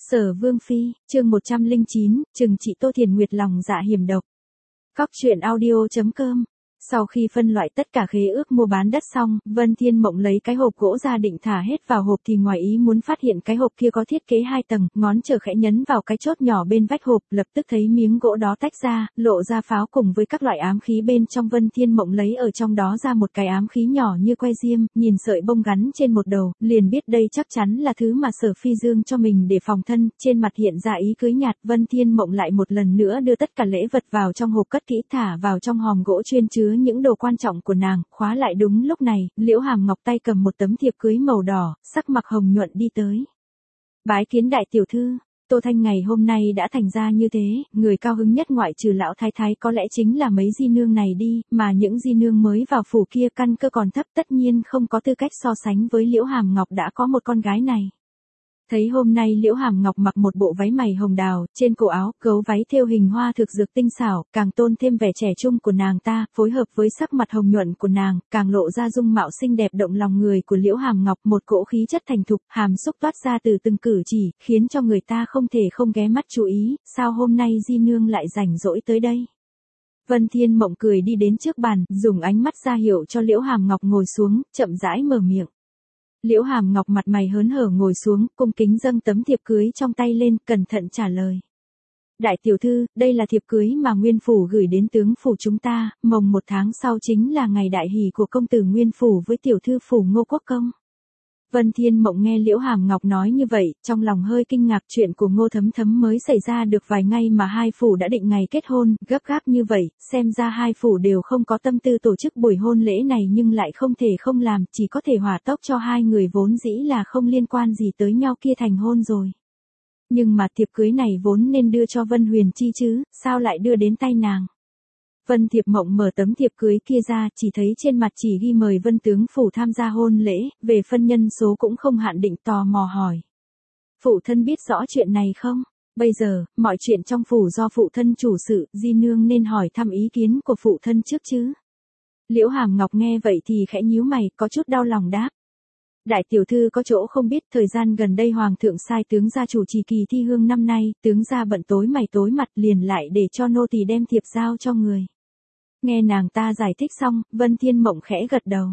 Sở Vương Phi, chương 109, trừng trị Tô Thiền Nguyệt lòng dạ hiểm độc. Cóc truyện audio.com. Sau khi phân loại tất cả khế ước mua bán đất xong, Vân Thiên Mộng lấy cái hộp gỗ ra định thả hết vào hộp thì ngoài ý muốn phát hiện cái hộp kia có thiết kế 2 tầng, ngón trở khẽ nhấn vào cái chốt nhỏ bên vách hộp, lập tức thấy miếng gỗ đó tách ra, lộ ra pháo cùng với các loại ám khí bên trong. Vân Thiên Mộng lấy ở trong đó ra một cái ám khí nhỏ như que diêm, nhìn sợi bông gắn trên một đầu, liền biết đây chắc chắn là thứ mà Sở Phi Dương cho mình để phòng thân, trên mặt hiện ra ý cưới nhạt. Vân Thiên Mộng lại một lần nữa đưa tất cả lễ vật vào trong hộp cất kỹ, thả vào trong hòm gỗ chuyên chứa những đồ quan trọng của nàng, khóa lại. Đúng lúc này, Liễu Hàm Ngọc tay cầm một tấm thiệp cưới màu đỏ, sắc mặt hồng nhuận đi tới. Bái kiến đại tiểu thư. Tô Thanh ngày hôm nay đã thành ra như thế, người cao hứng nhất ngoại trừ lão thái thái có lẽ chính là mấy di nương này đi, mà những di nương mới vào phủ kia căn cơ còn thấp, tất nhiên không có tư cách so sánh với Liễu Hàm Ngọc đã có một con gái này. Thấy hôm nay Liễu Hàm Ngọc mặc một bộ váy mày hồng đào, trên cổ áo, gấu váy thêu hình hoa thực dược tinh xảo, càng tôn thêm vẻ trẻ trung của nàng ta, phối hợp với sắc mặt hồng nhuận của nàng, càng lộ ra dung mạo xinh đẹp động lòng người của Liễu Hàm Ngọc, một cỗ khí chất thành thục, hàm xúc toát ra từ từng cử chỉ, khiến cho người ta không thể không ghé mắt chú ý, sao hôm nay di nương lại rảnh rỗi tới đây. Vân Thiên Mộng cười đi đến trước bàn, dùng ánh mắt ra hiệu cho Liễu Hàm Ngọc ngồi xuống, chậm rãi mở miệng. Liễu Hàm Ngọc mặt mày hớn hở ngồi xuống, cung kính dâng tấm thiệp cưới trong tay lên, cẩn thận trả lời. Đại tiểu thư, đây là thiệp cưới mà Nguyên Phủ gửi đến tướng phủ chúng ta, mồng 1 tháng sau chính là ngày đại hỷ của công tử Nguyên Phủ với tiểu thư phủ Ngô Quốc Công. Vân Thiên Mộng nghe Liễu Hàm Ngọc nói như vậy, trong lòng hơi kinh ngạc, chuyện của Ngô Thấm Thấm mới xảy ra được vài ngày mà hai phủ đã định ngày kết hôn, gấp gáp như vậy, xem ra hai phủ đều không có tâm tư tổ chức buổi hôn lễ này nhưng lại không thể không làm, chỉ có thể hỏa tốc cho hai người vốn dĩ là không liên quan gì tới nhau kia thành hôn rồi. Nhưng mà thiệp cưới này vốn nên đưa cho Vân Huyền Chi chứ, sao lại đưa đến tay nàng? Vân Thiệp Mộng mở tấm thiệp cưới kia ra, chỉ thấy trên mặt chỉ ghi mời Vân tướng phủ tham gia hôn lễ, về phân nhân số cũng không hạn định, tò mò hỏi. Phụ thân biết rõ chuyện này không? Bây giờ, mọi chuyện trong phủ do phụ thân chủ sự, di nương nên hỏi thăm ý kiến của phụ thân trước chứ. Liễu Hàm Ngọc nghe vậy thì khẽ nhíu mày, có chút đau lòng đáp. Đại tiểu thư có chỗ không biết, thời gian gần đây hoàng thượng sai tướng gia chủ trì kỳ thi hương năm nay, tướng gia bận tối mày tối mặt liền lại để cho nô tỳ đem thiệp giao cho người. Nghe nàng ta giải thích xong, Vân Thiên Mộng khẽ gật đầu.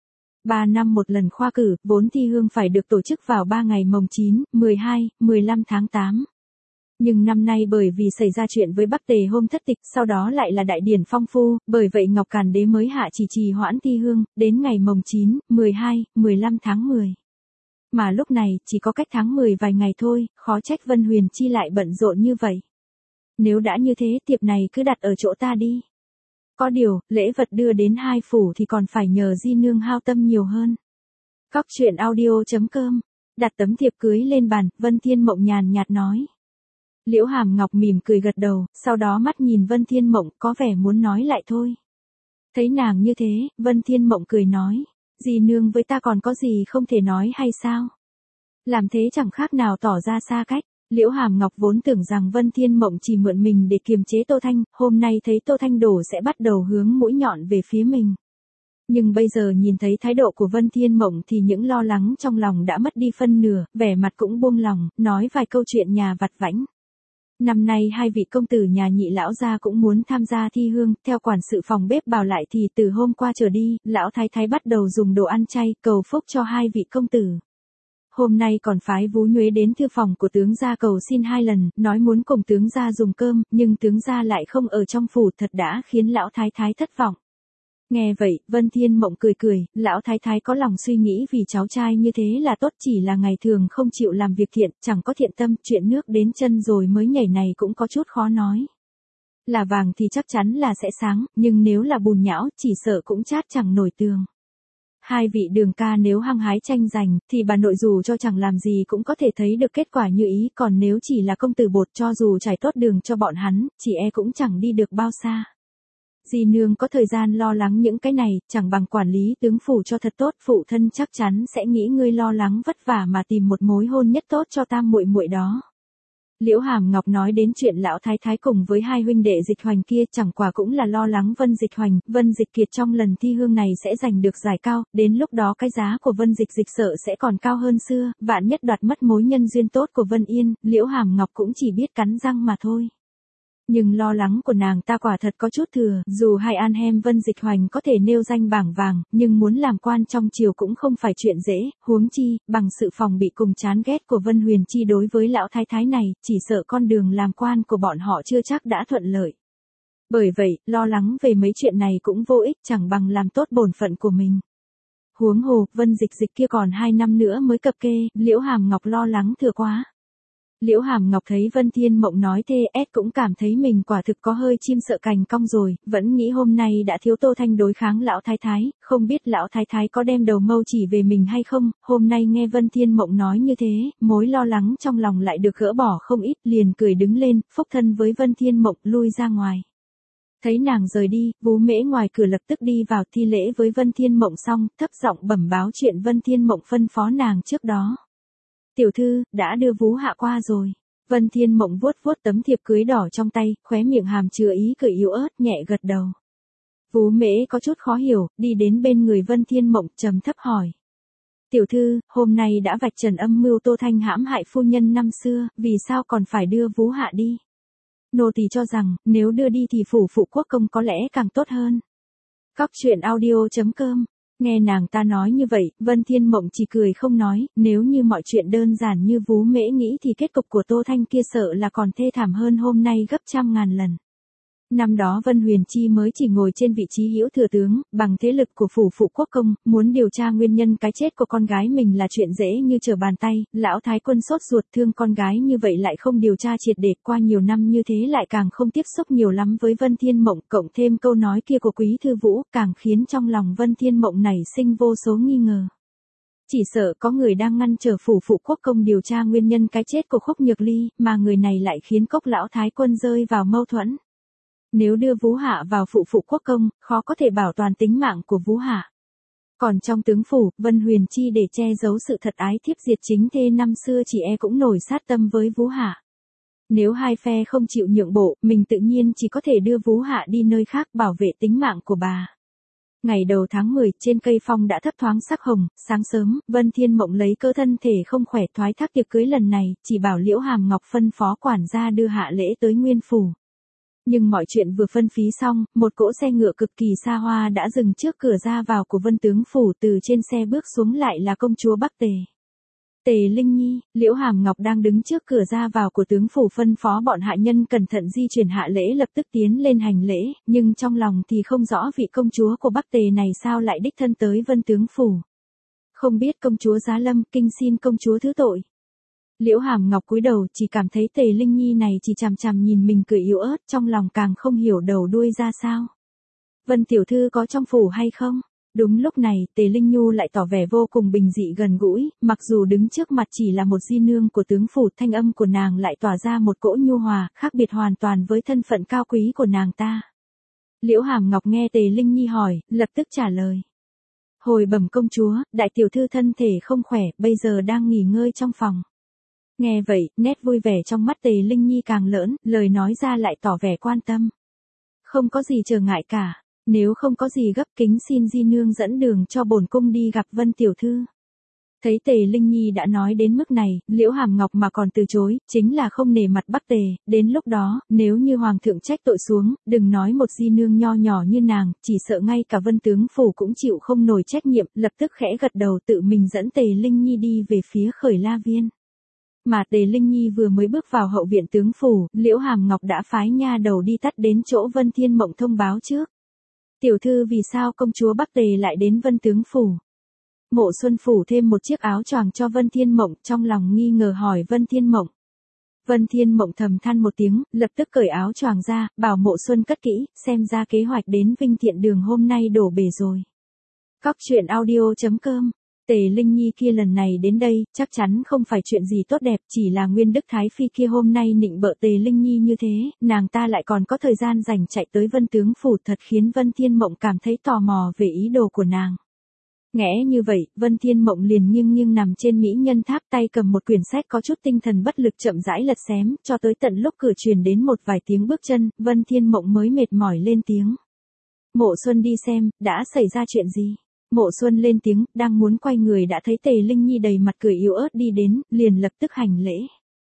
3 năm một lần khoa cử, vốn thi hương phải được tổ chức vào 3 ngày mồng 9, 12, 15 tháng 8. Nhưng năm nay bởi vì xảy ra chuyện với Bắc Tề hôm thất tịch, sau đó lại là đại điển phong phu, bởi vậy Ngọc Càn Đế mới hạ chỉ trì hoãn thi hương, đến ngày mồng 9, 12, 15 tháng 10. Mà lúc này, chỉ có cách tháng 10 vài ngày thôi, khó trách Vân Huyền Chi lại bận rộn như vậy. Nếu đã như thế, tiệc này cứ đặt ở chỗ ta đi. Có điều, lễ vật đưa đến hai phủ thì còn phải nhờ di nương hao tâm nhiều hơn. Cóc truyện audio.com. Đặt tấm thiệp cưới lên bàn, Vân Thiên Mộng nhàn nhạt nói. Liễu Hàm Ngọc mỉm cười gật đầu, sau đó mắt nhìn Vân Thiên Mộng, có vẻ muốn nói lại thôi. Thấy nàng như thế, Vân Thiên Mộng cười nói. Di nương với ta còn có gì không thể nói hay sao? Làm thế chẳng khác nào tỏ ra xa cách. Liễu Hàm Ngọc vốn tưởng rằng Vân Thiên Mộng chỉ mượn mình để kiềm chế Tô Thanh, hôm nay thấy Tô Thanh đổ sẽ bắt đầu hướng mũi nhọn về phía mình. Nhưng bây giờ nhìn thấy thái độ của Vân Thiên Mộng thì những lo lắng trong lòng đã mất đi phân nửa, vẻ mặt cũng buông lòng, nói vài câu chuyện nhà vặt vãnh. Năm nay hai vị công tử nhà Nhị lão gia cũng muốn tham gia thi hương, theo quản sự phòng bếp bảo lại thì từ hôm qua trở đi, lão thái thái bắt đầu dùng đồ ăn chay, cầu phúc cho hai vị công tử. Hôm nay còn phái Vú Nhuế đến thư phòng của tướng gia cầu xin 2 lần, nói muốn cùng tướng gia dùng cơm, nhưng tướng gia lại không ở trong phủ, thật đã khiến lão thái thái thất vọng. Nghe vậy, Vân Thiên Mộng cười cười, lão thái thái có lòng suy nghĩ vì cháu trai như thế là tốt, chỉ là ngày thường không chịu làm việc thiện, chẳng có thiện tâm, chuyện nước đến chân rồi mới nhảy này cũng có chút khó nói. Là vàng thì chắc chắn là sẽ sáng, nhưng nếu là bùn nhão, chỉ sợ cũng chát chẳng nổi tường. Hai vị Đường ca nếu hăng hái tranh giành, thì bà nội dù cho chẳng làm gì cũng có thể thấy được kết quả như ý, còn nếu chỉ là công tử bột cho dù trải tốt đường cho bọn hắn, chỉ e cũng chẳng đi được bao xa. Di nương có thời gian lo lắng những cái này, chẳng bằng quản lý tướng phủ cho thật tốt, phụ thân chắc chắn sẽ nghĩ ngươi lo lắng vất vả mà tìm một mối hôn nhất tốt cho tam muội muội đó. Liễu Hàm Ngọc nói đến chuyện lão thái thái cùng với hai huynh đệ Dịch Hoành kia chẳng qua cũng là lo lắng Vân Dịch Hoành, Vân Dịch Kiệt trong lần thi hương này sẽ giành được giải cao, đến lúc đó cái giá của Vân Dịch Dịch sợ sẽ còn cao hơn xưa, vạn nhất đoạt mất mối nhân duyên tốt của Vân Yên, Liễu Hàm Ngọc cũng chỉ biết cắn răng mà thôi. Nhưng lo lắng của nàng ta quả thật có chút thừa, dù hai an hem Vân Dịch Hoành có thể nêu danh bảng vàng, nhưng muốn làm quan trong triều cũng không phải chuyện dễ, huống chi, bằng sự phòng bị cùng chán ghét của Vân Huyền Chi đối với lão thái thái này, chỉ sợ con đường làm quan của bọn họ chưa chắc đã thuận lợi. Bởi vậy, lo lắng về mấy chuyện này cũng vô ích, chẳng bằng làm tốt bổn phận của mình. Huống hồ, Vân Dịch Dịch kia còn 2 năm nữa mới cập kê, Liễu Hàm Ngọc lo lắng thừa quá. Liễu Hàm Ngọc thấy Vân Thiên Mộng nói TS cũng cảm thấy mình quả thực có hơi chim sợ cành cong rồi, vẫn nghĩ hôm nay đã thiếu Tô Thanh đối kháng lão thái thái, không biết lão thái thái có đem đầu mâu chỉ về mình hay không, hôm nay nghe Vân Thiên Mộng nói như thế, mối lo lắng trong lòng lại được gỡ bỏ không ít, liền cười đứng lên, phúc thân với Vân Thiên Mộng lui ra ngoài. Thấy nàng rời đi, Vú Mễ ngoài cửa lập tức đi vào thi lễ với Vân Thiên Mộng xong, thấp giọng bẩm báo chuyện Vân Thiên Mộng phân phó nàng trước đó. Tiểu thư, đã đưa Vú hạ qua rồi. Vân Thiên Mộng vuốt vuốt tấm thiệp cưới đỏ trong tay, khóe miệng hàm chứa ý cười yếu ớt, nhẹ gật đầu. Vú Mễ có chút khó hiểu, đi đến bên người Vân Thiên Mộng, trầm thấp hỏi. Tiểu thư, hôm nay đã vạch trần âm mưu Tô Thanh hãm hại phu nhân năm xưa, vì sao còn phải đưa Vú hạ đi? Nô tỳ cho rằng, nếu đưa đi thì phủ phụ quốc công có lẽ càng tốt hơn. Cóc truyện audio.com. Nghe nàng ta nói như vậy, Vân Thiên Mộng chỉ cười không nói, nếu như mọi chuyện đơn giản như Vú Mễ nghĩ thì kết cục của Tô Thanh kia sợ là còn thê thảm hơn hôm nay gấp trăm ngàn lần. Năm đó Vân Huyền Chi mới chỉ ngồi trên vị trí hữu thừa tướng, bằng thế lực của phủ phụ quốc công, muốn điều tra nguyên nhân cái chết của con gái mình là chuyện dễ như trở bàn tay, lão thái quân sốt ruột thương con gái như vậy lại không điều tra triệt để, qua nhiều năm như thế lại càng không tiếp xúc nhiều lắm với Vân Thiên Mộng, cộng thêm câu nói kia của Quý Thư Vũ, càng khiến trong lòng Vân Thiên Mộng nảy sinh vô số nghi ngờ. Chỉ sợ có người đang ngăn trở phủ phụ quốc công điều tra nguyên nhân cái chết của Khúc Nhược Ly, mà người này lại khiến Cốc lão thái quân rơi vào mâu thuẫn. Nếu đưa Vú hạ vào phụ quốc công, khó có thể bảo toàn tính mạng của Vú hạ. Còn trong tướng phủ, Vân Huyền Chi để che giấu sự thật ái thiếp diệt chính thê năm xưa chỉ cũng nổi sát tâm với Vú hạ. Nếu hai phe không chịu nhượng bộ, mình tự nhiên chỉ có thể đưa Vú hạ đi nơi khác bảo vệ tính mạng của bà. Ngày đầu tháng 10, trên cây phong đã thấp thoáng sắc hồng, sáng sớm, Vân Thiên Mộng lấy cơ thân thể không khỏe thoái thác tiệc cưới lần này, chỉ bảo Liễu Hàm Ngọc phân phó quản gia đưa hạ lễ tới Nguyên phủ. Nhưng mọi chuyện vừa phân phí xong, một cỗ xe ngựa cực kỳ xa hoa đã dừng trước cửa ra vào của Vân tướng phủ, từ trên xe bước xuống lại là công chúa Bắc Tề. Tề Linh Nhi, Liễu Hàm Ngọc đang đứng trước cửa ra vào của tướng phủ phân phó bọn hạ nhân cẩn thận di chuyển hạ lễ lập tức tiến lên hành lễ, nhưng trong lòng thì không rõ vị công chúa của Bắc Tề này sao lại đích thân tới Vân tướng phủ. Không biết công chúa giá lâm, kinh xin công chúa thứ tội. Liễu Hàm Ngọc cúi đầu, chỉ cảm thấy Tề Linh Nhi này chỉ chằm chằm nhìn mình cười yếu ớt, trong lòng càng không hiểu đầu đuôi ra sao. Vân tiểu thư có trong phủ hay không? Đúng lúc này, Tề Linh Nhu lại tỏ vẻ vô cùng bình dị gần gũi, mặc dù đứng trước mặt chỉ là một di nương của tướng phủ, thanh âm của nàng lại tỏa ra một cỗ nhu hòa, khác biệt hoàn toàn với thân phận cao quý của nàng ta. Liễu Hàm Ngọc nghe Tề Linh Nhi hỏi, lập tức trả lời. Hồi bẩm công chúa, đại tiểu thư thân thể không khỏe, bây giờ đang nghỉ ngơi trong phòng. Nghe vậy, nét vui vẻ trong mắt Tề Linh Nhi càng lớn, lời nói ra lại tỏ vẻ quan tâm. Không có gì trở ngại cả, nếu không có gì gấp kính xin di nương dẫn đường cho bổn cung đi gặp Vân tiểu thư. Thấy Tề Linh Nhi đã nói đến mức này, Liễu Hàm Ngọc mà còn từ chối, chính là không nể mặt Bắc Tề, đến lúc đó, nếu như hoàng thượng trách tội xuống, đừng nói một di nương nho nhỏ như nàng, chỉ sợ ngay cả Vân tướng phủ cũng chịu không nổi trách nhiệm, lập tức khẽ gật đầu tự mình dẫn Tề Linh Nhi đi về phía Khởi La Viên. Mà Tề Linh Nhi vừa mới bước vào hậu viện tướng phủ, Liễu Hàm Ngọc đã phái nha đầu đi tắt đến chỗ Vân Thiên Mộng thông báo trước. Tiểu thư vì sao công chúa Bắc Tề lại đến Vân tướng phủ? Mộ Xuân phủ thêm một chiếc áo choàng cho Vân Thiên Mộng, trong lòng nghi ngờ hỏi Vân Thiên Mộng. Vân Thiên Mộng thầm than một tiếng, lập tức cởi áo choàng ra, bảo Mộ Xuân cất kỹ, xem ra kế hoạch đến Vinh Thiện Đường hôm nay đổ bể rồi. Cóc truyện audio.com. Tề Linh Nhi kia lần này đến đây, chắc chắn không phải chuyện gì tốt đẹp, chỉ là Nguyên Đức Thái Phi kia hôm nay nịnh bợ Tề Linh Nhi như thế, nàng ta lại còn có thời gian rảnh chạy tới Vân tướng phủ, thật khiến Vân Thiên Mộng cảm thấy tò mò về ý đồ của nàng. Nghe như vậy, Vân Thiên Mộng liền nghiêng nghiêng nằm trên mỹ nhân tháp, tay cầm một quyển sách có chút tinh thần bất lực chậm rãi lật xém, cho tới tận lúc cửa truyền đến một vài tiếng bước chân, Vân Thiên Mộng mới mệt mỏi lên tiếng. Mộ Xuân đi xem, đã xảy ra chuyện gì? Mộ Xuân lên tiếng, đang muốn quay người đã thấy Tề Linh Nhi đầy mặt cười yếu ớt đi đến, liền lập tức hành lễ.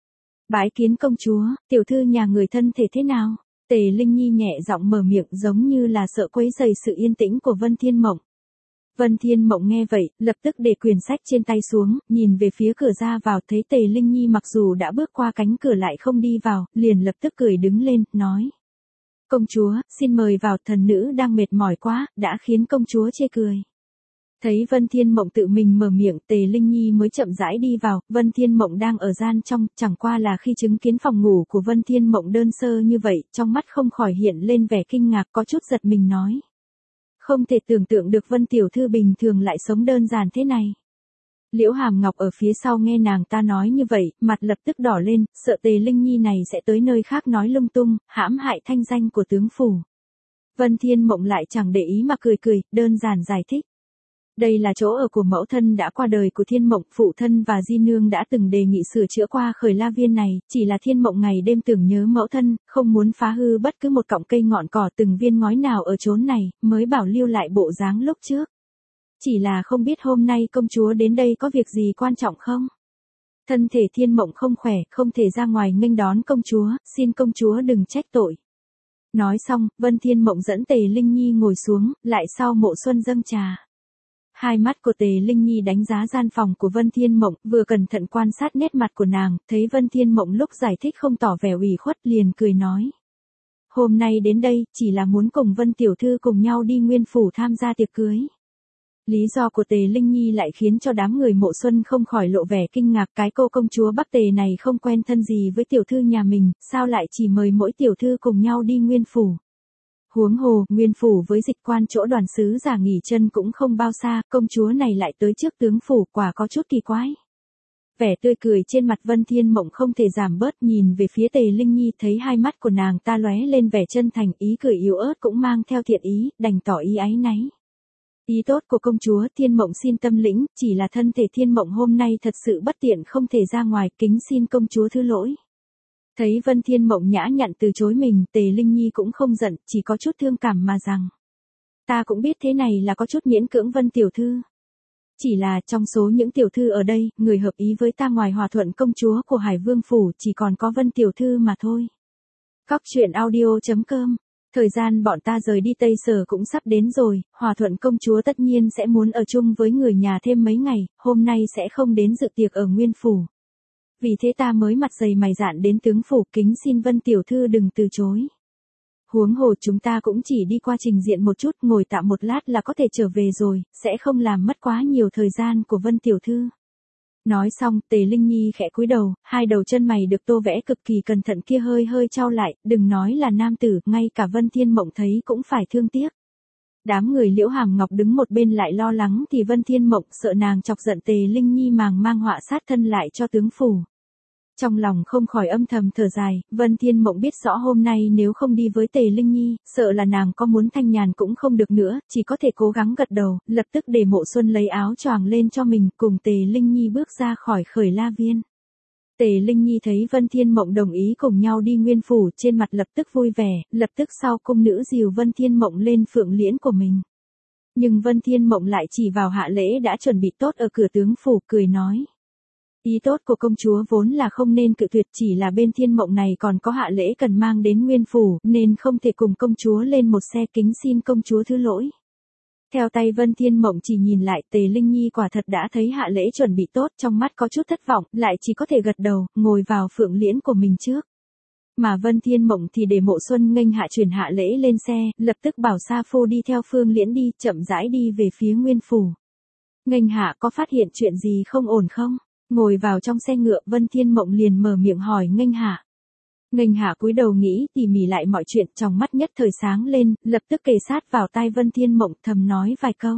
Bái kiến công chúa, tiểu thư nhà người thân thể thế nào? Tề Linh Nhi nhẹ giọng mở miệng giống như là sợ quấy rầy sự yên tĩnh của Vân Thiên Mộng. Vân Thiên Mộng nghe vậy, lập tức để quyển sách trên tay xuống, nhìn về phía cửa ra vào, thấy Tề Linh Nhi mặc dù đã bước qua cánh cửa lại không đi vào, liền lập tức cười đứng lên, nói. Công chúa, xin mời vào, thần nữ đang mệt mỏi quá, đã khiến công chúa chê cười. Thấy Vân Thiên Mộng tự mình mở miệng, Tề Linh Nhi mới chậm rãi đi vào, Vân Thiên Mộng đang ở gian trong, chẳng qua là khi chứng kiến phòng ngủ của Vân Thiên Mộng đơn sơ như vậy, trong mắt không khỏi hiện lên vẻ kinh ngạc, có chút giật mình nói. Không thể tưởng tượng được Vân tiểu thư bình thường lại sống đơn giản thế này. Liễu Hàm Ngọc ở phía sau nghe nàng ta nói như vậy, mặt lập tức đỏ lên, sợ Tề Linh Nhi này sẽ tới nơi khác nói lung tung, hãm hại thanh danh của tướng phủ. Vân Thiên Mộng lại chẳng để ý mà cười cười, đơn giản giải thích. Đây là chỗ ở của mẫu thân đã qua đời của Thiên Mộng, phụ thân và Di Nương đã từng đề nghị sửa chữa qua Khởi La Viên này, chỉ là Thiên Mộng ngày đêm tưởng nhớ mẫu thân, không muốn phá hư bất cứ một cọng cây ngọn cỏ từng viên ngói nào ở chốn này, mới bảo lưu lại bộ dáng lúc trước. Chỉ là không biết hôm nay công chúa đến đây có việc gì quan trọng không? Thân thể Thiên Mộng không khỏe, không thể ra ngoài nghênh đón công chúa, xin công chúa đừng trách tội. Nói xong, Vân Thiên Mộng dẫn Tề Linh Nhi ngồi xuống, lại sau Mộ Xuân dâng trà. Hai mắt của Tề Linh Nhi đánh giá gian phòng của Vân Thiên Mộng, vừa cẩn thận quan sát nét mặt của nàng, thấy Vân Thiên Mộng lúc giải thích không tỏ vẻ ủy khuất liền cười nói. Hôm nay đến đây, chỉ là muốn cùng Vân tiểu thư cùng nhau đi Nguyên phủ tham gia tiệc cưới. Lý do của Tề Linh Nhi lại khiến cho đám người Mộ Xuân không khỏi lộ vẻ kinh ngạc, cái cô công chúa Bắc Tề này không quen thân gì với tiểu thư nhà mình, sao lại chỉ mời mỗi tiểu thư cùng nhau đi Nguyên phủ. Huống hồ, Nguyên phủ với Dịch Quan chỗ đoàn sứ giả nghỉ chân cũng không bao xa, công chúa này lại tới trước tướng phủ, quả có chút kỳ quái. Vẻ tươi cười trên mặt Vân Thiên Mộng không thể giảm bớt, nhìn về phía Tề Linh Nhi, thấy hai mắt của nàng ta lóe lên vẻ chân thành, ý cười yếu ớt cũng mang theo thiện ý, đành tỏ ý áy náy. Ý tốt của công chúa, Thiên Mộng xin tâm lĩnh, chỉ là thân thể Thiên Mộng hôm nay thật sự bất tiện không thể ra ngoài, kính xin công chúa thứ lỗi. Thấy Vân Thiên Mộng nhã nhặn từ chối mình, Tề Linh Nhi cũng không giận, chỉ có chút thương cảm mà rằng. Ta cũng biết thế này là có chút miễn cưỡng Vân tiểu thư. Chỉ là trong số những tiểu thư ở đây, người hợp ý với ta ngoài Hòa Thuận công chúa của Hải Vương phủ chỉ còn có Vân tiểu thư mà thôi. Cóc truyện audio.com. Thời gian bọn ta rời đi Tây Sở cũng sắp đến rồi, Hòa Thuận công chúa tất nhiên sẽ muốn ở chung với người nhà thêm mấy ngày, hôm nay sẽ không đến dự tiệc ở Nguyên phủ. Vì thế ta mới mặt dày mày dạn đến tướng phủ, kính xin Vân tiểu thư đừng từ chối. Huống hồ chúng ta cũng chỉ đi qua trình diện một chút, ngồi tạm một lát là có thể trở về rồi, sẽ không làm mất quá nhiều thời gian của Vân tiểu thư. Nói xong, Tề Linh Nhi khẽ cúi đầu, hai đầu chân mày được tô vẽ cực kỳ cẩn thận kia hơi hơi chau lại, đừng nói là nam tử, ngay cả Vân Thiên Mộng thấy cũng phải thương tiếc. Đám người Liễu Hàm Ngọc đứng một bên lại lo lắng thì Vân Thiên Mộng sợ nàng chọc giận Tề Linh Nhi mang họa sát thân lại cho tướng phủ. Trong lòng không khỏi âm thầm thở dài, Vân Thiên Mộng biết rõ hôm nay nếu không đi với Tề Linh Nhi, sợ là nàng có muốn thanh nhàn cũng không được nữa, chỉ có thể cố gắng gật đầu, lập tức để Mộ Xuân lấy áo choàng lên cho mình, cùng Tề Linh Nhi bước ra khỏi Khởi La Viên. Tề Linh Nhi thấy Vân Thiên Mộng đồng ý cùng nhau đi Nguyên phủ, trên mặt lập tức vui vẻ, lập tức sau cung nữ dìu Vân Thiên Mộng lên phượng liễn của mình. Nhưng Vân Thiên Mộng lại chỉ vào hạ lễ đã chuẩn bị tốt ở cửa tướng phủ, cười nói. Ý tốt của công chúa vốn là không nên cự tuyệt, chỉ là bên Thiên Mộng này còn có hạ lễ cần mang đến Nguyên phủ, nên không thể cùng công chúa lên một xe, kính xin công chúa thứ lỗi. Theo tay Vân Thiên Mộng chỉ nhìn lại, Tề Linh Nhi quả thật đã thấy hạ lễ chuẩn bị tốt, trong mắt có chút thất vọng, lại chỉ có thể gật đầu, ngồi vào phượng liễn của mình trước. Mà Vân Thiên Mộng thì để Mộ Xuân nghênh hạ chuyển hạ lễ lên xe, lập tức bảo Sa Phu đi theo phương liễn đi, chậm rãi đi về phía Nguyên phủ. Nghênh hạ có phát hiện chuyện gì không ổn không? Ngồi vào trong xe ngựa, Vân Thiên Mộng liền mở miệng hỏi nghênh hạ. Nghênh hạ cúi đầu nghĩ tỉ mỉ lại mọi chuyện, trong mắt nhất thời sáng lên, lập tức kề sát vào tai Vân Thiên Mộng thầm nói vài câu.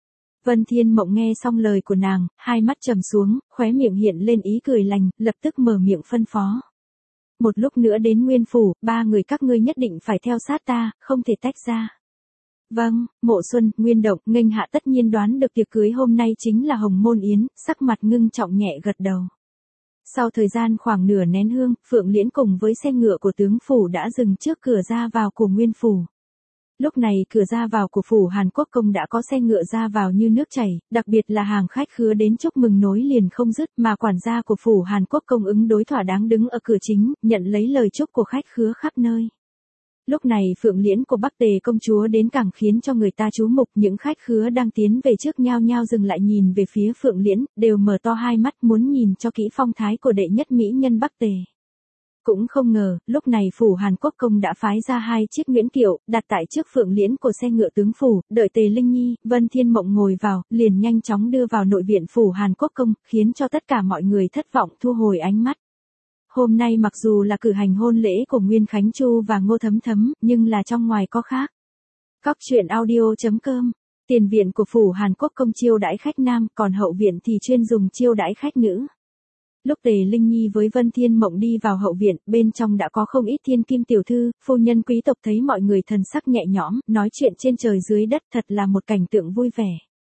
Vân Thiên Mộng nghe xong lời của nàng, hai mắt trầm xuống, khóe miệng hiện lên ý cười lành, lập tức mở miệng phân phó. Một lúc nữa đến Nguyên phủ, ba người các ngươi nhất định phải theo sát ta, không thể tách ra. Vâng, Mộ Xuân, Nguyên Động, Nghênh Hạ tất nhiên đoán được tiệc cưới hôm nay chính là Hồng Môn Yến, sắc mặt ngưng trọng nhẹ gật đầu. Sau thời gian khoảng nửa nén hương, Phượng Liễn cùng với xe ngựa của tướng phủ đã dừng trước cửa ra vào của Nguyên phủ. Lúc này cửa ra vào của phủ Hàn Quốc Công đã có xe ngựa ra vào như nước chảy, đặc biệt là hàng khách khứa đến chúc mừng nối liền không dứt, mà quản gia của phủ Hàn Quốc Công ứng đối thỏa đáng đứng ở cửa chính, nhận lấy lời chúc của khách khứa khắp nơi. Lúc này Phượng Liễn của Bắc Tề công chúa đến càng khiến cho người ta chú mục, những khách khứa đang tiến về trước nhao nhao dừng lại nhìn về phía Phượng Liễn, đều mở to hai mắt muốn nhìn cho kỹ phong thái của đệ nhất mỹ nhân Bắc Tề. Cũng không ngờ, lúc này phủ Hàn Quốc Công đã phái ra 2 chiếc Nguyễn Kiệu, đặt tại trước Phượng Liễn của xe ngựa tướng phủ, đợi Tề Linh Nhi, Vân Thiên Mộng ngồi vào, liền nhanh chóng đưa vào nội viện phủ Hàn Quốc Công, khiến cho tất cả mọi người thất vọng thu hồi ánh mắt. Hôm nay mặc dù là cử hành hôn lễ của Nguyên Khánh Chu và Ngô Thấm Thấm, nhưng là trong ngoài có khác. Cóc truyện audio.com. Tiền viện của phủ Hàn Quốc Công chiêu đãi khách nam, còn hậu viện thì chuyên dùng chiêu đãi khách nữ. Lúc Tề Linh Nhi với Vân Thiên Mộng đi vào hậu viện, bên trong đã có không ít thiên kim tiểu thư, phu nhân quý tộc thấy mọi người thần sắc nhẹ nhõm, nói chuyện trên trời dưới đất, thật là một cảnh tượng vui vẻ.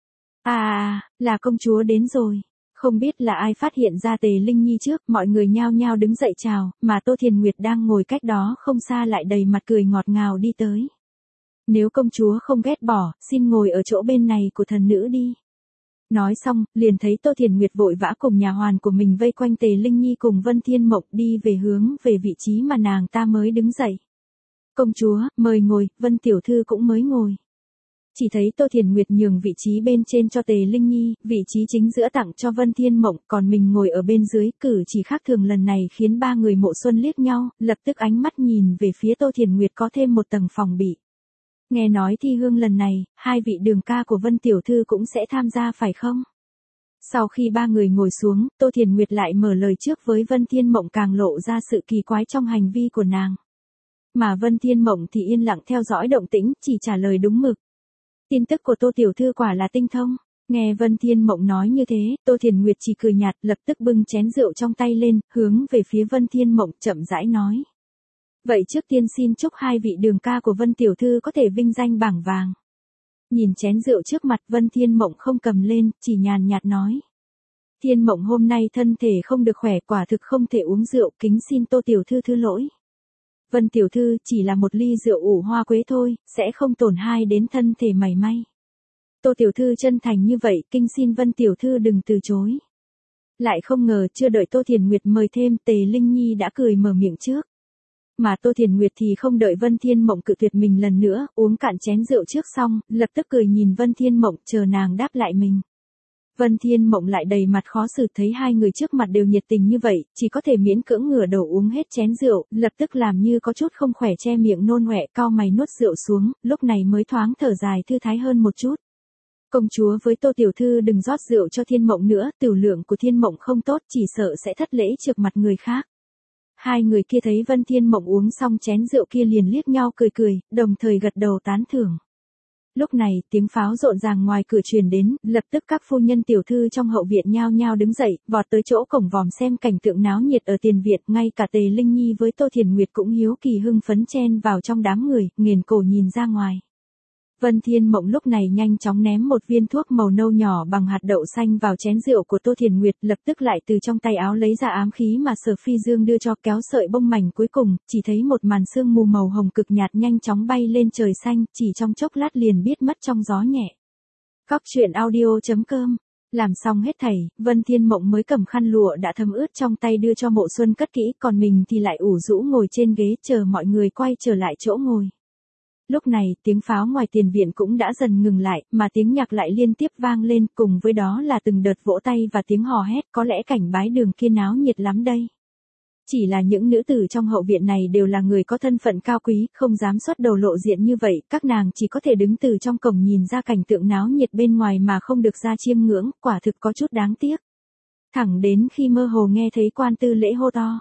Là công chúa đến rồi. Không biết là ai phát hiện ra Tề Linh Nhi trước, mọi người nhao nhao đứng dậy chào, mà Tô Thiền Nguyệt đang ngồi cách đó không xa lại đầy mặt cười ngọt ngào đi tới. Nếu công chúa không ghét bỏ, xin ngồi ở chỗ bên này của thần nữ đi. Nói xong, liền thấy Tô Thiền Nguyệt vội vã cùng nhà hoàn của mình vây quanh Tề Linh Nhi cùng Vân Thiên Mộng đi về hướng về vị trí mà nàng ta mới đứng dậy. Công chúa, mời ngồi, Vân Tiểu Thư cũng mới ngồi. Chỉ thấy Tô Thiền Nguyệt nhường vị trí bên trên cho Tề Linh Nhi, vị trí chính giữa tặng cho Vân Thiên Mộng, còn mình ngồi ở bên dưới, cử chỉ khác thường lần này khiến ba người Mộ Xuân liếc nhau, lập tức ánh mắt nhìn về phía Tô Thiền Nguyệt có thêm một tầng phòng bị. Nghe nói thi hương lần này, 2 vị đường ca của Vân Tiểu Thư cũng sẽ tham gia phải không? Sau khi ba người ngồi xuống, Tô Thiền Nguyệt lại mở lời trước với Vân Thiên Mộng càng lộ ra sự kỳ quái trong hành vi của nàng. Mà Vân Thiên Mộng thì yên lặng theo dõi động tĩnh, chỉ trả lời đúng mực. Tin tức của Tô Tiểu Thư quả là tinh thông. Nghe Vân Thiên Mộng nói như thế, Tô Thiền Nguyệt chỉ cười nhạt, lập tức bưng chén rượu trong tay lên, hướng về phía Vân Thiên Mộng chậm rãi nói. Vậy trước tiên xin chúc 2 vị đường ca của Vân Tiểu Thư có thể vinh danh bảng vàng. Nhìn chén rượu trước mặt Vân Thiên Mộng không cầm lên, chỉ nhàn nhạt nói. Thiên Mộng hôm nay thân thể không được khỏe, quả thực không thể uống rượu, kính xin Tô Tiểu Thư thứ lỗi. Vân Tiểu Thư chỉ là một ly rượu ủ hoa quế thôi, sẽ không tổn hại đến thân thể mảy may. Tô Tiểu Thư chân thành như vậy, kinh xin Vân Tiểu Thư đừng từ chối. Lại không ngờ chưa đợi Tô Thiền Nguyệt mời thêm, Tề Linh Nhi đã cười mở miệng trước. Mà Tô Thiền Nguyệt thì không đợi Vân Thiên Mộng cự tuyệt mình lần nữa, uống cạn chén rượu trước xong, lập tức cười nhìn Vân Thiên Mộng chờ nàng đáp lại mình. Vân Thiên Mộng lại đầy mặt khó xử thấy 2 người trước mặt đều nhiệt tình như vậy, chỉ có thể miễn cưỡng ngửa đầu uống hết chén rượu, lập tức làm như có chút không khỏe che miệng nôn ọe, cau mày nuốt rượu xuống, lúc này mới thoáng thở dài thư thái hơn một chút. Công chúa với Tô Tiểu Thư đừng rót rượu cho Thiên Mộng nữa, tiểu lượng của Thiên Mộng không tốt, chỉ sợ sẽ thất lễ trước mặt người khác. 2 người kia thấy Vân Thiên Mộng uống xong chén rượu kia liền liếc nhau cười cười, đồng thời gật đầu tán thưởng. Lúc này, tiếng pháo rộn ràng ngoài cửa truyền đến, lập tức các phu nhân tiểu thư trong hậu viện nhao nhao đứng dậy, vọt tới chỗ cổng vòm xem cảnh tượng náo nhiệt ở tiền viện, ngay cả Tề Linh Nhi với Tô Thiền Nguyệt cũng hiếu kỳ hưng phấn chen vào trong đám người, nghiền cổ nhìn ra ngoài. Vân Thiên Mộng lúc này nhanh chóng ném một viên thuốc màu nâu nhỏ bằng hạt đậu xanh vào chén rượu của Tô Thiền Nguyệt, lập tức lại từ trong tay áo lấy ra ám khí mà Sở Phi Dương đưa cho, kéo sợi bông mảnh cuối cùng, chỉ thấy một màn sương mù màu hồng cực nhạt nhanh chóng bay lên trời xanh, chỉ trong chốc lát liền biết mất trong gió nhẹ. Cóc truyện audio.com. Làm xong hết thảy, Vân Thiên Mộng mới cầm khăn lụa đã thấm ướt trong tay đưa cho Mộ Xuân cất kỹ, còn mình thì lại ủ rũ ngồi trên ghế chờ mọi người quay trở lại chỗ ngồi. Lúc này, tiếng pháo ngoài tiền viện cũng đã dần ngừng lại, mà tiếng nhạc lại liên tiếp vang lên, cùng với đó là từng đợt vỗ tay và tiếng hò hét, có lẽ cảnh bái đường kia náo nhiệt lắm đây. Chỉ là những nữ tử trong hậu viện này đều là người có thân phận cao quý, không dám xuất đầu lộ diện như vậy, các nàng chỉ có thể đứng từ trong cổng nhìn ra cảnh tượng náo nhiệt bên ngoài mà không được ra chiêm ngưỡng, quả thực có chút đáng tiếc. Thẳng đến khi mơ hồ nghe thấy quan tư lễ hô to.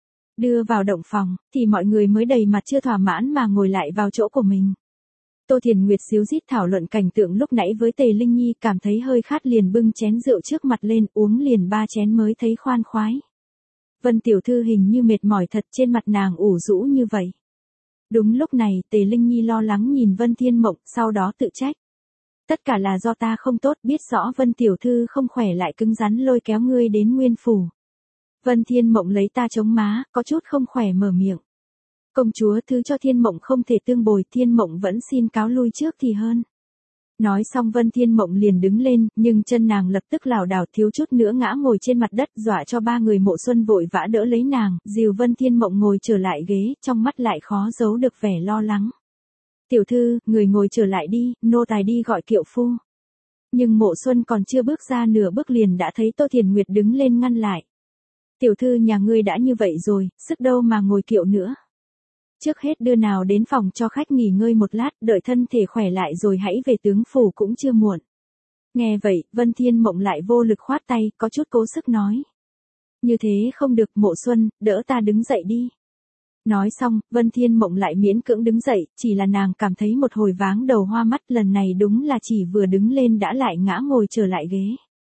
Đưa vào động phòng, thì mọi người mới đầy mặt chưa thỏa mãn mà ngồi lại vào chỗ của mình. Tô Thiền Nguyệt xíu rít thảo luận cảnh tượng lúc nãy với Tề Linh Nhi, cảm thấy hơi khát liền bưng chén rượu trước mặt lên, uống liền 3 chén mới thấy khoan khoái. Vân Tiểu Thư hình như mệt mỏi thật, trên mặt nàng ủ rũ như vậy. Đúng lúc này, Tề Linh Nhi lo lắng nhìn Vân Thiên Mộng, sau đó tự trách. Tất cả là do ta không tốt, biết rõ Vân tiểu thư không khỏe lại cứng rắn lôi kéo ngươi đến Nguyên phủ. Vân Thiên Mộng lấy ta chống má, có chút không khỏe mở miệng. Công chúa thứ cho Thiên Mộng không thể tương bồi, Thiên Mộng vẫn xin cáo lui trước thì hơn. Nói xong Vân Thiên Mộng liền đứng lên, nhưng chân nàng lập tức lảo đảo thiếu chút nữa ngã ngồi trên mặt đất, dọa cho ba người Mộ Xuân vội vã đỡ lấy nàng, dìu Vân Thiên Mộng ngồi trở lại ghế, trong mắt lại khó giấu được vẻ lo lắng. Tiểu thư, người ngồi trở lại đi, nô tài đi gọi kiệu phu. Nhưng Mộ Xuân còn chưa bước ra nửa bước liền đã thấy Tô Thiền Nguyệt đứng lên ngăn lại. Tiểu thư nhà ngươi đã như vậy rồi, sức đâu mà ngồi kiệu nữa. Trước hết đưa nào đến phòng cho khách nghỉ ngơi một lát, đợi thân thể khỏe lại rồi hãy về tướng phủ cũng chưa muộn. Nghe vậy, Vân Thiên Mộng lại vô lực khoát tay, có chút cố sức nói. Như thế không được, Mộ Xuân, đỡ ta đứng dậy đi. Nói xong, Vân Thiên Mộng lại miễn cưỡng đứng dậy, chỉ là nàng cảm thấy một hồi váng đầu hoa mắt, lần này đúng là chỉ vừa đứng lên đã lại ngã ngồi trở lại ghế.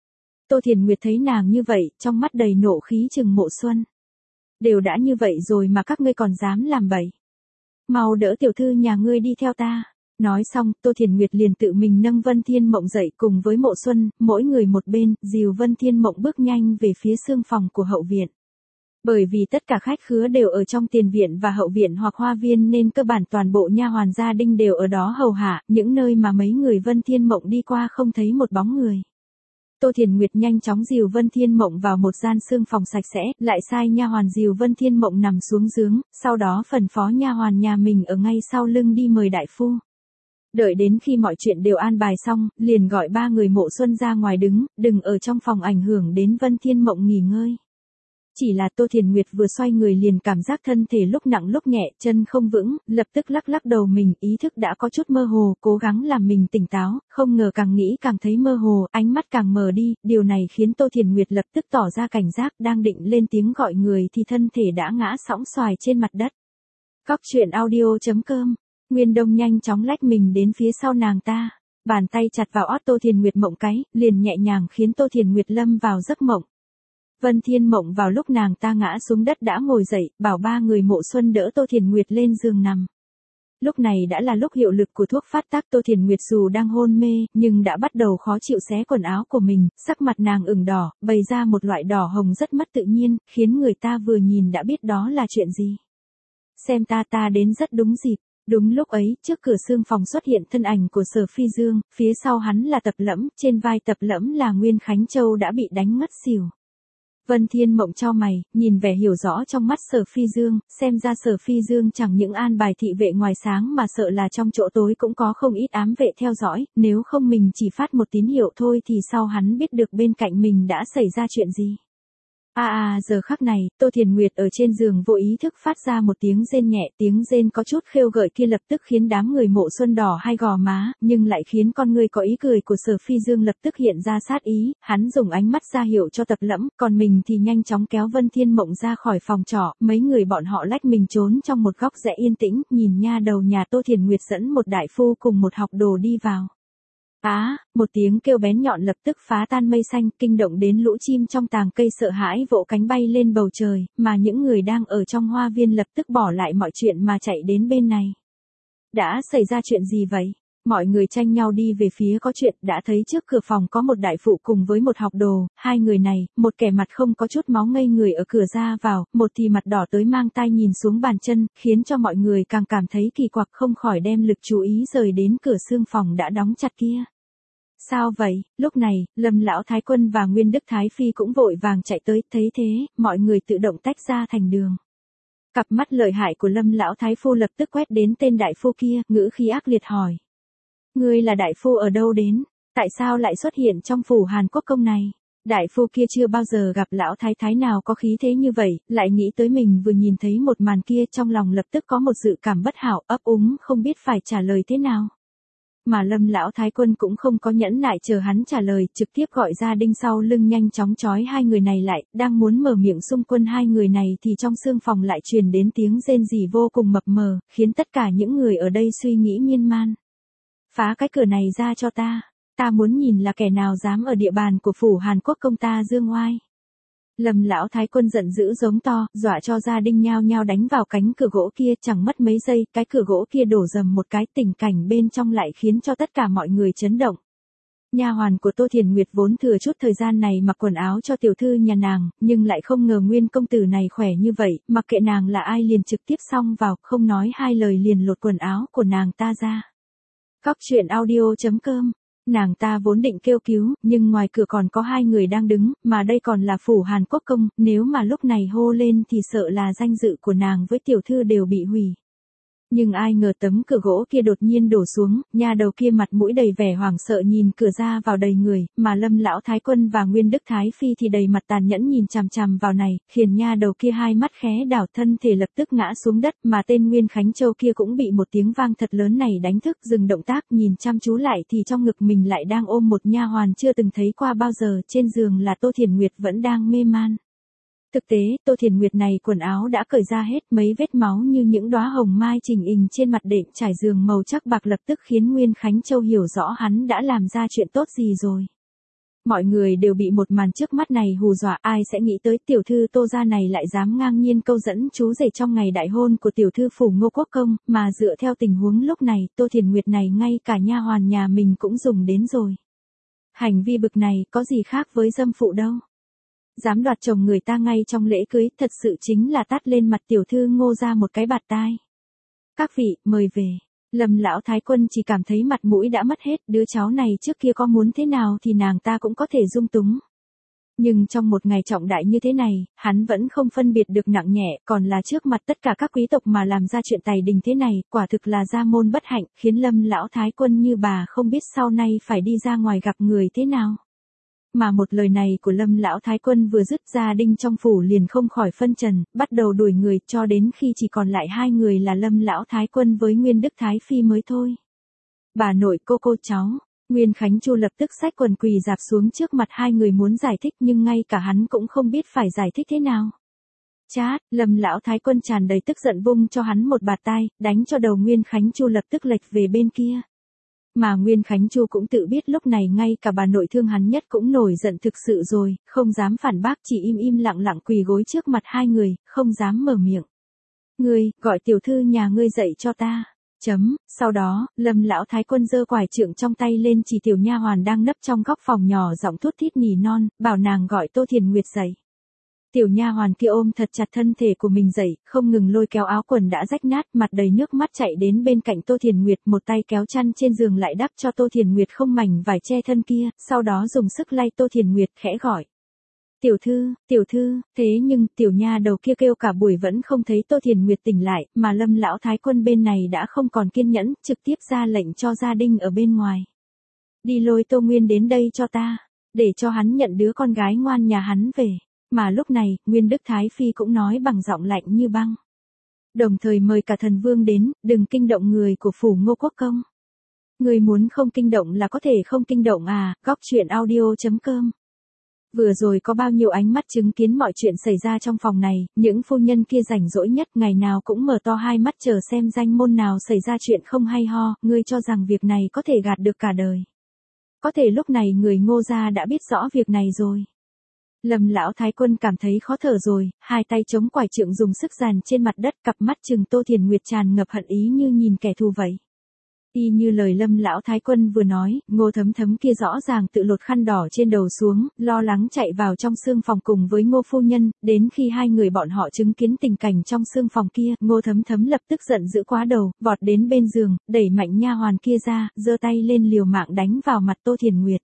Tô Thiền Nguyệt thấy nàng như vậy, trong mắt đầy nộ khí trừng Mộ Xuân. Đều đã như vậy rồi mà các ngươi còn dám làm bậy. Mau đỡ tiểu thư nhà ngươi đi theo ta. Nói xong, Tô Thiền Nguyệt liền tự mình nâng Vân Thiên Mộng dậy cùng với Mộ Xuân, mỗi người một bên, dìu Vân Thiên Mộng bước nhanh về phía xương phòng của hậu viện. Bởi vì tất cả khách khứa đều ở trong tiền viện và hậu viện hoặc hoa viên nên cơ bản toàn bộ nha hoàn gia đình đều ở đó hầu hạ, những nơi mà mấy người Vân Thiên Mộng đi qua không thấy một bóng người. Tô Thiền Nguyệt nhanh chóng dìu Vân Thiên Mộng vào một gian xương phòng sạch sẽ, lại sai nha hoàn dìu Vân Thiên Mộng nằm xuống giường, sau đó phân phó nha hoàn nhà mình ở ngay sau lưng đi mời đại phu. Đợi đến khi mọi chuyện đều an bài xong, liền gọi ba người Mộ Xuân ra ngoài đứng, đừng ở trong phòng ảnh hưởng đến Vân Thiên Mộng nghỉ ngơi. Chỉ là Tô Thiền Nguyệt vừa xoay người liền cảm giác thân thể lúc nặng lúc nhẹ, chân không vững, lập tức lắc lắc đầu mình, ý thức đã có chút mơ hồ, cố gắng làm mình tỉnh táo, không ngờ càng nghĩ càng thấy mơ hồ, ánh mắt càng mờ đi, điều này khiến Tô Thiền Nguyệt lập tức tỏ ra cảnh giác, đang định lên tiếng gọi người thì thân thể đã ngã sõng xoài trên mặt đất. Cóc truyện audio.com, Nguyên Đông nhanh chóng lách mình đến phía sau nàng ta, bàn tay chặt vào ót Tô Thiền Nguyệt Mộng cái, liền nhẹ nhàng khiến Tô Thiền Nguyệt lâm vào giấc mộng. Vân Thiên Mộng vào lúc nàng ta ngã xuống đất đã ngồi dậy, bảo ba người Mộ Xuân đỡ Tô Thiền Nguyệt lên giường nằm. Lúc này đã là lúc hiệu lực của thuốc phát tác, Tô Thiền Nguyệt dù đang hôn mê, nhưng đã bắt đầu khó chịu xé quần áo của mình, sắc mặt nàng ửng đỏ, bày ra một loại đỏ hồng rất mất tự nhiên, khiến người ta vừa nhìn đã biết đó là chuyện gì. Xem ta đến rất đúng dịp. Đúng lúc ấy, trước cửa xương phòng xuất hiện thân ảnh của Sở Phi Dương, phía sau hắn là Tập Lẫm, trên vai Tập Lẫm là Nguyên Khánh Châu đã bị đánh ngất xỉu. Vân Thiên Mộng chau mày, nhìn vẻ hiểu rõ trong mắt Sở Phi Dương, xem ra Sở Phi Dương chẳng những an bài thị vệ ngoài sáng mà sợ là trong chỗ tối cũng có không ít ám vệ theo dõi, nếu không mình chỉ phát một tín hiệu thôi thì sau hắn biết được bên cạnh mình đã xảy ra chuyện gì. Giờ khắc này, Tô Thiền Nguyệt ở trên giường vô ý thức phát ra một tiếng rên nhẹ, tiếng rên có chút khêu gợi kia lập tức khiến đám người Mộ Xuân đỏ hai gò má, nhưng lại khiến con người có ý cười của Sở Phi Dương lập tức hiện ra sát ý, hắn dùng ánh mắt ra hiệu cho Tập Lẫm, còn mình thì nhanh chóng kéo Vân Thiên Mộng ra khỏi phòng trọ, mấy người bọn họ lách mình trốn trong một góc rẽ yên tĩnh, nhìn nha đầu nhà Tô Thiền Nguyệt dẫn một đại phu cùng một học đồ đi vào. Một tiếng kêu bén nhọn lập tức phá tan mây xanh, kinh động đến lũ chim trong tàng cây sợ hãi vỗ cánh bay lên bầu trời, mà những người đang ở trong hoa viên lập tức bỏ lại mọi chuyện mà chạy đến bên này. Đã xảy ra chuyện gì vậy? Mọi người tranh nhau đi về phía có chuyện, đã thấy trước cửa phòng có một đại phụ cùng với một học đồ, hai người này, một kẻ mặt không có chút máu ngây người ở cửa ra vào, một thì mặt đỏ tới mang tai nhìn xuống bàn chân, khiến cho mọi người càng cảm thấy kỳ quặc không khỏi đem lực chú ý rời đến cửa xương phòng đã đóng chặt kia. Sao vậy? Lúc này, Lâm Lão Thái Quân và Nguyên Đức Thái Phi cũng vội vàng chạy tới, thấy thế, mọi người tự động tách ra thành đường. Cặp mắt lợi hại của Lâm Lão Thái Phu lập tức quét đến tên đại phu kia, ngữ khí ác liệt hỏi. Ngươi là đại phu ở đâu đến? Tại sao lại xuất hiện trong phủ Hàn Quốc công này? Đại phu kia chưa bao giờ gặp lão thái thái nào có khí thế như vậy, lại nghĩ tới mình vừa nhìn thấy một màn kia trong lòng lập tức có một dự cảm bất hảo, ấp úng không biết phải trả lời thế nào. Mà Lâm Lão Thái Quân cũng không có nhẫn nại chờ hắn trả lời, trực tiếp gọi gia đình sau lưng nhanh chóng trói hai người này lại, đang muốn mở miệng xung quân hai người này thì trong xương phòng lại truyền đến tiếng rên rỉ vô cùng mập mờ, khiến tất cả những người ở đây suy nghĩ miên man. Phá cái cửa này ra cho ta muốn nhìn là kẻ nào dám ở địa bàn của phủ Hàn Quốc công ta dương oai. Lâm lão thái quân giận dữ giống to, dọa cho gia đình nhao nhao đánh vào cánh cửa gỗ kia, chẳng mất mấy giây, cái cửa gỗ kia đổ rầm một cái, tình cảnh bên trong lại khiến cho tất cả mọi người chấn động. Nha hoàn của Tô Thiền Nguyệt vốn thừa chút thời gian này mặc quần áo cho tiểu thư nhà nàng, nhưng lại không ngờ nguyên công tử này khỏe như vậy, mặc kệ nàng là ai liền trực tiếp xông vào, không nói hai lời liền lột quần áo của nàng ta ra. Cóc truyện audio.com. Nàng ta vốn định kêu cứu, nhưng ngoài cửa còn có hai người đang đứng, mà đây còn là phủ Hàn Quốc công, nếu mà lúc này hô lên thì sợ là danh dự của nàng với tiểu thư đều bị hủy. Nhưng ai ngờ tấm cửa gỗ kia đột nhiên đổ xuống, nha đầu kia mặt mũi đầy vẻ hoảng sợ nhìn cửa ra vào đầy người, mà Lâm lão thái quân và Nguyên Đức Thái phi thì đầy mặt tàn nhẫn nhìn chằm chằm vào này, khiến nha đầu kia hai mắt khé đảo, thân thể lập tức ngã xuống đất, mà tên Nguyên Khánh Châu kia cũng bị một tiếng vang thật lớn này đánh thức, dừng động tác, nhìn chăm chú lại thì trong ngực mình lại đang ôm một nha hoàn chưa từng thấy qua bao giờ, trên giường là Tô Thiền Nguyệt vẫn đang mê man. Thực tế, Tô Thiền Nguyệt này quần áo đã cởi ra hết, mấy vết máu như những đóa hồng mai chỉnh hình trên mặt đệm trải giường màu chắc bạc lập tức khiến Nguyên Khánh Châu hiểu rõ hắn đã làm ra chuyện tốt gì rồi. Mọi người đều bị một màn trước mắt này hù dọa, ai sẽ nghĩ tới tiểu thư Tô gia này lại dám ngang nhiên câu dẫn chú rể trong ngày đại hôn của tiểu thư phủ Ngô Quốc công, mà dựa theo tình huống lúc này, Tô Thiền Nguyệt này ngay cả nha hoàn nhà mình cũng dùng đến rồi. Hành vi bực này có gì khác với dâm phụ đâu. Dám đoạt chồng người ta ngay trong lễ cưới, thật sự chính là tát lên mặt tiểu thư Ngô ra một cái bạt tai. Các vị, mời về. Lâm lão thái quân chỉ cảm thấy mặt mũi đã mất hết, đứa cháu này trước kia có muốn thế nào thì nàng ta cũng có thể dung túng. Nhưng trong một ngày trọng đại như thế này, hắn vẫn không phân biệt được nặng nhẹ, còn là trước mặt tất cả các quý tộc mà làm ra chuyện tày đình thế này, quả thực là gia môn bất hạnh, khiến Lâm lão thái quân như bà không biết sau này phải đi ra ngoài gặp người thế nào. Mà một lời này của Lâm lão thái quân vừa dứt ra, đinh trong phủ liền không khỏi phân trần, bắt đầu đuổi người, cho đến khi chỉ còn lại hai người là Lâm lão thái quân với Nguyên Đức Thái phi mới thôi. Bà nội, cô cháu. Nguyên Khánh Chu lập tức xách quần quỳ rạp xuống trước mặt hai người muốn giải thích, nhưng ngay cả hắn cũng không biết phải giải thích thế nào. Chát, Lâm lão thái quân tràn đầy tức giận vung cho hắn một bạt tai, đánh cho đầu Nguyên Khánh Chu lập tức lệch về bên kia. Mà Nguyên Khánh Chu cũng tự biết lúc này ngay cả bà nội thương hắn nhất cũng nổi giận thực sự rồi, không dám phản bác, chỉ im lặng lặng quỳ gối trước mặt hai người, không dám mở miệng. Ngươi, gọi tiểu thư nhà ngươi dậy cho ta. Sau đó, Lâm lão thái quân giơ quải trượng trong tay lên chỉ tiểu nha hoàn đang nấp trong góc phòng nhỏ giọng thút thít nỉ non, bảo nàng gọi Tô Thiền Nguyệt dậy. Tiểu nha hoàn kia ôm thật chặt thân thể của mình dậy, không ngừng lôi kéo áo quần đã rách nát, mặt đầy nước mắt chạy đến bên cạnh Tô Thiền Nguyệt, một tay kéo chăn trên giường lại đắp cho Tô Thiền Nguyệt không mảnh vải che thân kia, sau đó dùng sức lay Tô Thiền Nguyệt khẽ gọi. Tiểu thư, thế nhưng tiểu nha đầu kia kêu cả buổi vẫn không thấy Tô Thiền Nguyệt tỉnh lại, mà Lâm lão thái quân bên này đã không còn kiên nhẫn, trực tiếp ra lệnh cho gia đình ở bên ngoài. Đi lôi Tô Nguyên đến đây cho ta, để cho hắn nhận đứa con gái ngoan nhà hắn về. Mà lúc này, Nguyên Đức Thái phi cũng nói bằng giọng lạnh như băng. Đồng thời mời cả thần vương đến, đừng kinh động người của phủ Ngô Quốc công. Người muốn không kinh động là có thể không kinh động à, góc truyện audio.com. Vừa rồi có bao nhiêu ánh mắt chứng kiến mọi chuyện xảy ra trong phòng này, những phu nhân kia rảnh rỗi nhất ngày nào cũng mở to hai mắt chờ xem danh môn nào xảy ra chuyện không hay ho, ngươi cho rằng việc này có thể gạt được cả đời. Có thể lúc này người Ngô gia đã biết rõ việc này rồi. Lâm lão thái quân cảm thấy khó thở rồi, hai tay chống quải trượng dùng sức dàn trên mặt đất, cặp mắt trừng Tô Thiền Nguyệt tràn ngập hận ý như nhìn kẻ thù vậy. Y như lời Lâm lão thái quân vừa nói, Ngô Thấm Thấm kia rõ ràng tự lột khăn đỏ trên đầu xuống, lo lắng chạy vào trong xương phòng cùng với Ngô phu nhân, đến khi hai người bọn họ chứng kiến tình cảnh trong xương phòng kia, Ngô Thấm Thấm lập tức giận dữ quá đầu, vọt đến bên giường, đẩy mạnh nha hoàn kia ra, giơ tay lên liều mạng đánh vào mặt Tô Thiền Nguyệt.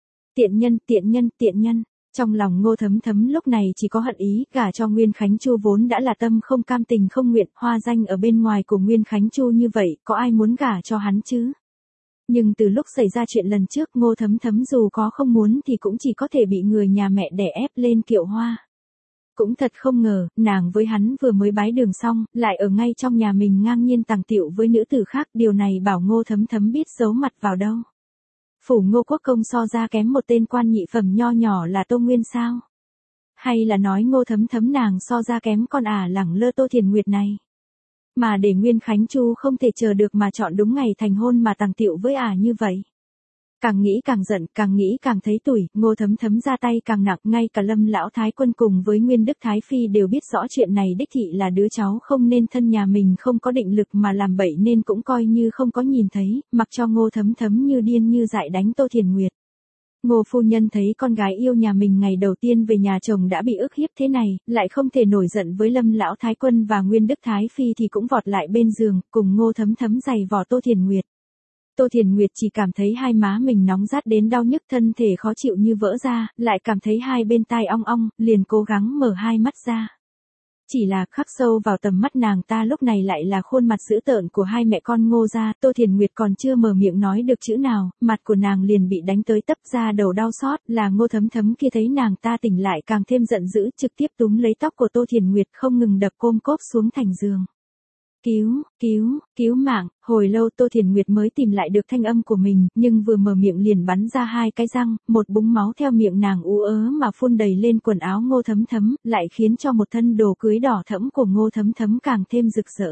Tiện nhân. Trong lòng Ngô Thấm Thấm lúc này chỉ có hận ý, gả cho Nguyên Khánh Chu vốn đã là tâm không cam tình không nguyện, hoa danh ở bên ngoài của Nguyên Khánh Chu như vậy, có ai muốn gả cho hắn chứ? Nhưng từ lúc xảy ra chuyện lần trước, Ngô Thấm Thấm dù có không muốn thì cũng chỉ có thể bị người nhà mẹ đè ép lên kiệu hoa. Cũng thật không ngờ, nàng với hắn vừa mới bái đường xong, lại ở ngay trong nhà mình ngang nhiên tàng tiệu với nữ tử khác, điều này bảo Ngô Thấm Thấm biết giấu mặt vào đâu. Phủ Ngô Quốc công so ra kém một tên quan nhị phẩm nho nhỏ là Tô Nguyên sao? Hay là nói Ngô Thấm Thấm nàng so ra kém con lẳng lơ Tô Thiền Nguyệt này? Mà để Nguyên Khánh Chu không thể chờ được mà chọn đúng ngày thành hôn mà tàng tiệu với như vậy. Càng nghĩ càng giận, càng nghĩ càng thấy tủi, Ngô Thấm Thấm ra tay càng nặng, ngay cả Lâm lão thái quân cùng với Nguyên Đức Thái Phi đều biết rõ chuyện này đích thị là đứa cháu không nên thân nhà mình không có định lực mà làm bậy nên cũng coi như không có nhìn thấy, mặc cho Ngô Thấm Thấm như điên như dại đánh Tô Thiền Nguyệt. Ngô phu nhân thấy con gái yêu nhà mình ngày đầu tiên về nhà chồng đã bị ức hiếp thế này, lại không thể nổi giận với Lâm lão thái quân và Nguyên Đức Thái Phi thì cũng vọt lại bên giường, cùng Ngô Thấm Thấm giày vò Tô Thiền Nguyệt. Tô Thiền Nguyệt chỉ cảm thấy hai má mình nóng rát đến đau nhức, thân thể khó chịu như vỡ ra, lại cảm thấy hai bên tai ong ong, liền cố gắng mở hai mắt ra. Chỉ là khắc sâu vào tầm mắt nàng ta lúc này lại là khuôn mặt dữ tợn của hai mẹ con Ngô gia. Tô Thiền Nguyệt còn chưa mở miệng nói được chữ nào, mặt của nàng liền bị đánh tới tấp ra đầu đau xót, là Ngô Thấm Thấm kia thấy nàng ta tỉnh lại càng thêm giận dữ, trực tiếp túm lấy tóc của Tô Thiền Nguyệt không ngừng đập côm cốp xuống thành giường. Cứu mạng, hồi lâu Tô Thiền Nguyệt mới tìm lại được thanh âm của mình, nhưng vừa mở miệng liền bắn ra hai cái răng, một búng máu theo miệng nàng ú ớ mà phun đầy lên quần áo Ngô Thấm Thấm, lại khiến cho một thân đồ cưới đỏ thẫm của Ngô Thấm Thấm càng thêm rực rỡ.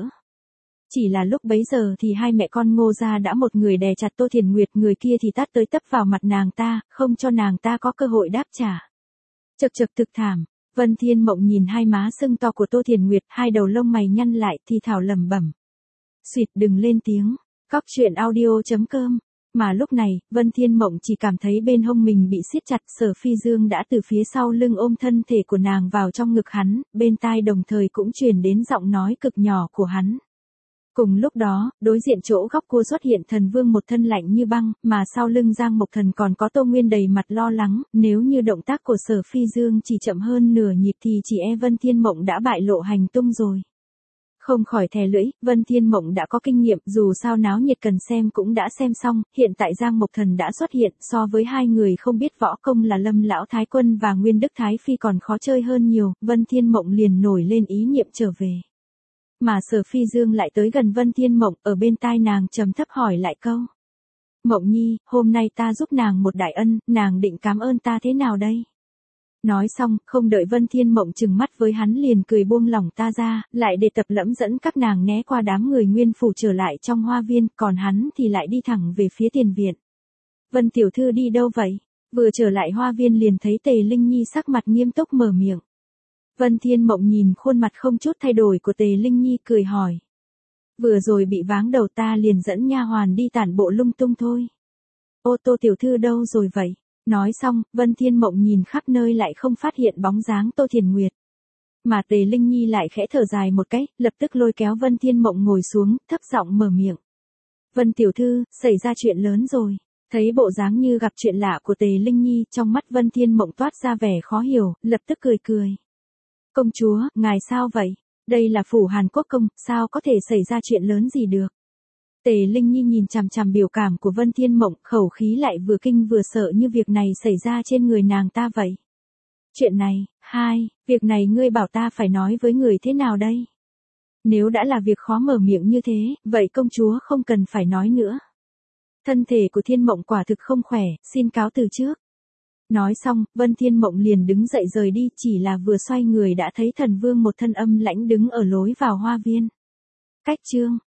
Chỉ là lúc bấy giờ thì hai mẹ con Ngô gia đã một người đè chặt Tô Thiền Nguyệt, người kia thì tát tới tấp vào mặt nàng ta, không cho nàng ta có cơ hội đáp trả. Chậc thực thảm. Vân Thiên Mộng nhìn hai má sưng to của Tô Thiền Nguyệt, hai đầu lông mày nhăn lại thì thào lẩm bẩm. Xuyệt, đừng lên tiếng. Cóc truyện audio.com. Mà lúc này, Vân Thiên Mộng chỉ cảm thấy bên hông mình bị siết chặt, Sở Phi Dương đã từ phía sau lưng ôm thân thể của nàng vào trong ngực hắn, bên tai đồng thời cũng truyền đến giọng nói cực nhỏ của hắn. Cùng lúc đó, đối diện chỗ góc cua xuất hiện Thần Vương một thân lạnh như băng, mà sau lưng Giang Mộc Thần còn có Tô Nguyên đầy mặt lo lắng, nếu như động tác của Sở Phi Dương chỉ chậm hơn nửa nhịp thì chỉ Vân Thiên Mộng đã bại lộ hành tung rồi. Không khỏi thè lưỡi, Vân Thiên Mộng đã có kinh nghiệm, dù sao náo nhiệt cần xem cũng đã xem xong, hiện tại Giang Mộc Thần đã xuất hiện, so với hai người không biết võ công là Lâm lão thái quân và Nguyên Đức Thái Phi còn khó chơi hơn nhiều, Vân Thiên Mộng liền nổi lên ý niệm trở về. Mà Sở Phi Dương lại tới gần Vân Thiên Mộng, ở bên tai nàng trầm thấp hỏi lại câu. Mộng nhi, hôm nay ta giúp nàng một đại ân, nàng định cảm ơn ta thế nào đây? Nói xong, không đợi Vân Thiên Mộng trừng mắt với hắn liền cười buông lỏng ta ra, lại để tập lẫm dẫn các nàng né qua đám người Nguyên phủ trở lại trong hoa viên, còn hắn thì lại đi thẳng về phía tiền viện. Vân tiểu thư đi đâu vậy? Vừa trở lại hoa viên liền thấy Tề Linh Nhi sắc mặt nghiêm túc mở miệng. Vân Thiên Mộng nhìn khuôn mặt không chút thay đổi của Tề Linh Nhi cười hỏi. Vừa rồi bị váng đầu ta liền dẫn nha hoàn đi tản bộ lung tung thôi. Ô Tô tiểu thư đâu rồi vậy? Nói xong, Vân Thiên Mộng nhìn khắp nơi lại không phát hiện bóng dáng Tô Thiền Nguyệt. Mà Tề Linh Nhi lại khẽ thở dài một cái, lập tức lôi kéo Vân Thiên Mộng ngồi xuống, thấp giọng mở miệng. Vân tiểu thư, xảy ra chuyện lớn rồi. Thấy bộ dáng như gặp chuyện lạ của Tề Linh Nhi, trong mắt Vân Thiên Mộng toát ra vẻ khó hiểu, lập tức cười. Công chúa, ngài sao vậy? Đây là phủ Hàn Quốc công, sao có thể xảy ra chuyện lớn gì được? Tề Linh Nhi nhìn chằm chằm biểu cảm của Vân Thiên Mộng, khẩu khí lại vừa kinh vừa sợ như việc này xảy ra trên người nàng ta vậy. Chuyện này, việc này ngươi bảo ta phải nói với người thế nào đây? Nếu đã là việc khó mở miệng như thế, vậy công chúa không cần phải nói nữa. Thân thể của Thiên Mộng quả thực không khỏe, xin cáo từ trước. Nói xong, Vân Thiên Mộng liền đứng dậy rời đi, chỉ là vừa xoay người đã thấy Thần Vương một thân âm lãnh đứng ở lối vào hoa viên. Cách chương